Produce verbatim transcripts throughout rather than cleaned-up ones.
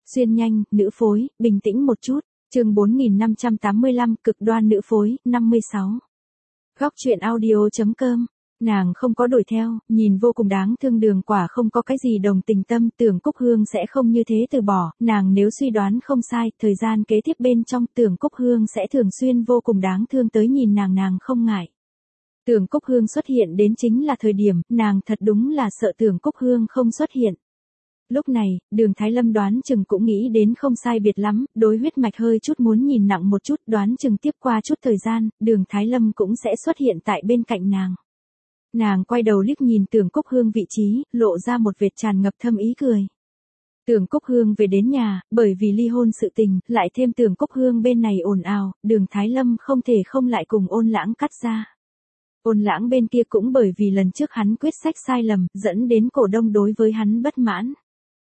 Xuyên nhanh, nữ phối, bình tĩnh một chút. Chương bốn nghìn năm trăm tám mươi lăm, cực đoan nữ phối, năm mươi sáu. Góc truyện audio.com. Nàng không có đuổi theo, nhìn vô cùng đáng thương Đường Quả không có cái gì đồng tình tâm, tưởng Cúc Hương sẽ không như thế từ bỏ, nàng nếu suy đoán không sai, thời gian kế tiếp bên trong tưởng Cúc Hương sẽ thường xuyên vô cùng đáng thương tới nhìn nàng nàng không ngại. Tưởng Cúc Hương xuất hiện đến chính là thời điểm, nàng thật đúng là sợ tưởng Cúc Hương không xuất hiện. Lúc này, Đường Thái Lâm đoán chừng cũng nghĩ đến không sai biệt lắm, đối huyết mạch hơi chút muốn nhìn nặng một chút, đoán chừng tiếp qua chút thời gian, Đường Thái Lâm cũng sẽ xuất hiện tại bên cạnh nàng. Nàng quay đầu liếc nhìn Tưởng Cúc Hương vị trí, lộ ra một vệt tràn ngập thâm ý cười. Tưởng Cúc Hương về đến nhà, bởi vì ly hôn sự tình, lại thêm Tưởng Cúc Hương bên này ồn ào, Đường Thái Lâm không thể không lại cùng Ôn Lãng cắt ra. Ôn Lãng bên kia cũng bởi vì lần trước hắn quyết sách sai lầm, dẫn đến cổ đông đối với hắn bất mãn.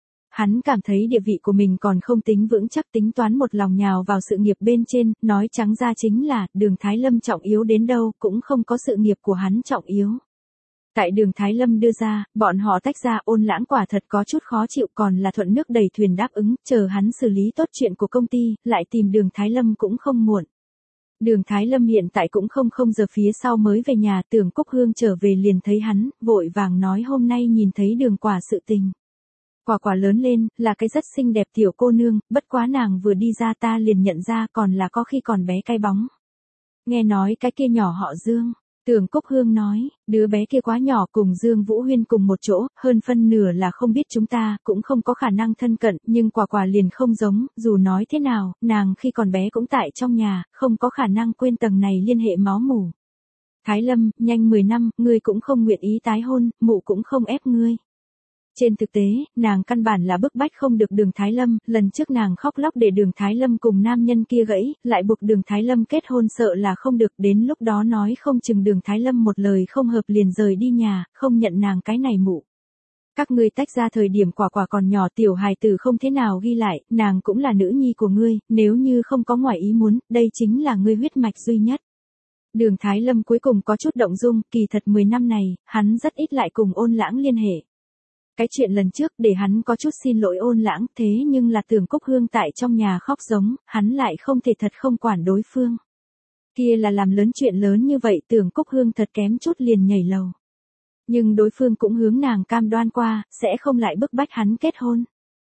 Hắn cảm thấy địa vị của mình còn không tính vững chắc, tính toán một lòng nhào vào sự nghiệp bên trên, nói trắng ra chính là, Đường Thái Lâm trọng yếu đến đâu, cũng không có sự nghiệp của hắn trọng yếu. Tại Đường Thái Lâm đưa ra, bọn họ tách ra, Ôn Lãng quả thật có chút khó chịu, còn là thuận nước đẩy thuyền đáp ứng, chờ hắn xử lý tốt chuyện của công ty, lại tìm Đường Thái Lâm cũng không muộn. Đường Thái Lâm hiện tại cũng không không giờ phía sau mới về nhà, Tưởng Cúc Hương trở về liền thấy hắn, vội vàng nói hôm nay nhìn thấy Đường Quả sự tình. Quả Quả lớn lên, là cái rất xinh đẹp tiểu cô nương, bất quá nàng vừa đi ra ta liền nhận ra còn là có khi còn bé cái bóng. Nghe nói cái kia nhỏ họ Dương. Tưởng Cúc Hương nói, đứa bé kia quá nhỏ, cùng Dương Vũ Huyên cùng một chỗ, hơn phân nửa là không biết chúng ta, cũng không có khả năng thân cận, nhưng Quả Quả liền không giống, dù nói thế nào, nàng khi còn bé cũng tại trong nhà, không có khả năng quên tầng này liên hệ máu mủ. Thái Lâm, nhanh mười năm, ngươi cũng không nguyện ý tái hôn, mụ cũng không ép ngươi. Trên thực tế, nàng căn bản là bức bách không được Đường Thái Lâm, lần trước nàng khóc lóc để Đường Thái Lâm cùng nam nhân kia gãy, lại buộc Đường Thái Lâm kết hôn sợ là không được, đến lúc đó nói không chừng Đường Thái Lâm một lời không hợp liền rời đi nhà, không nhận nàng cái này mụ. Các ngươi tách ra thời điểm Quả Quả còn nhỏ, tiểu hài tử không thế nào ghi lại, nàng cũng là nữ nhi của ngươi, nếu như không có ngoài ý muốn, đây chính là ngươi huyết mạch duy nhất. Đường Thái Lâm cuối cùng có chút động dung, kỳ thật mười năm này, hắn rất ít lại cùng Ôn Lãng liên hệ. Cái chuyện lần trước để hắn có chút xin lỗi Ôn Lãng, thế nhưng là Tưởng Cúc Hương tại trong nhà khóc giống, hắn lại không thể thật không quản đối phương. Kia là làm lớn chuyện lớn như vậy, Tưởng Cúc Hương thật kém chút liền nhảy lầu. Nhưng đối phương cũng hướng nàng cam đoan qua, sẽ không lại bức bách hắn kết hôn.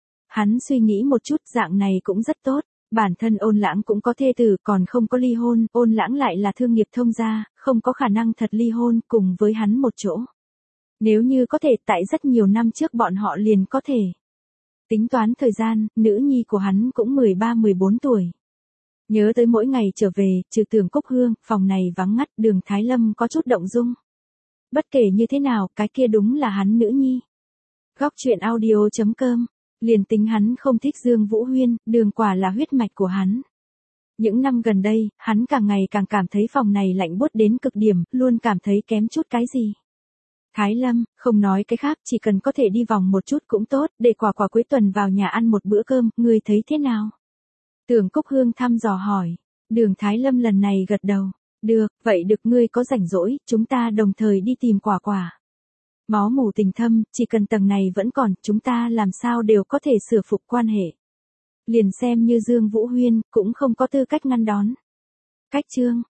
Hắn suy nghĩ một chút, dạng này cũng rất tốt, bản thân Ôn Lãng cũng có thê tử, còn không có ly hôn, Ôn Lãng lại là thương nghiệp thông gia, không có khả năng thật ly hôn, cùng với hắn một chỗ. Nếu như có thể, tại rất nhiều năm trước bọn họ liền có thể. Tính toán thời gian, nữ nhi của hắn cũng mười ba mười bốn tuổi. Nhớ tới mỗi ngày trở về, trừ Tưởng Cúc Hương, phòng này vắng ngắt, Đường Thái Lâm có chút động dung. Bất kể như thế nào, cái kia đúng là hắn nữ nhi. Góc truyện audio.com. Liền tính hắn không thích Dương Vũ Huyên, Đường Quả là huyết mạch của hắn. Những năm gần đây, hắn càng ngày càng cảm thấy phòng này lạnh buốt đến cực điểm, luôn cảm thấy kém chút cái gì. Thái Lâm, không nói cái khác, chỉ cần có thể đi vòng một chút cũng tốt, để Quả Quả cuối tuần vào nhà ăn một bữa cơm, ngươi thấy thế nào? Tưởng Cúc Hương thăm dò hỏi. Đường Thái Lâm lần này gật đầu. Được, vậy được, ngươi có rảnh rỗi, chúng ta đồng thời đi tìm Quả Quả. Máu mủ tình thâm, chỉ cần tầng này vẫn còn, chúng ta làm sao đều có thể sửa phục quan hệ. Liền xem như Dương Vũ Huyên, cũng không có tư cách ngăn đón. Cách chương.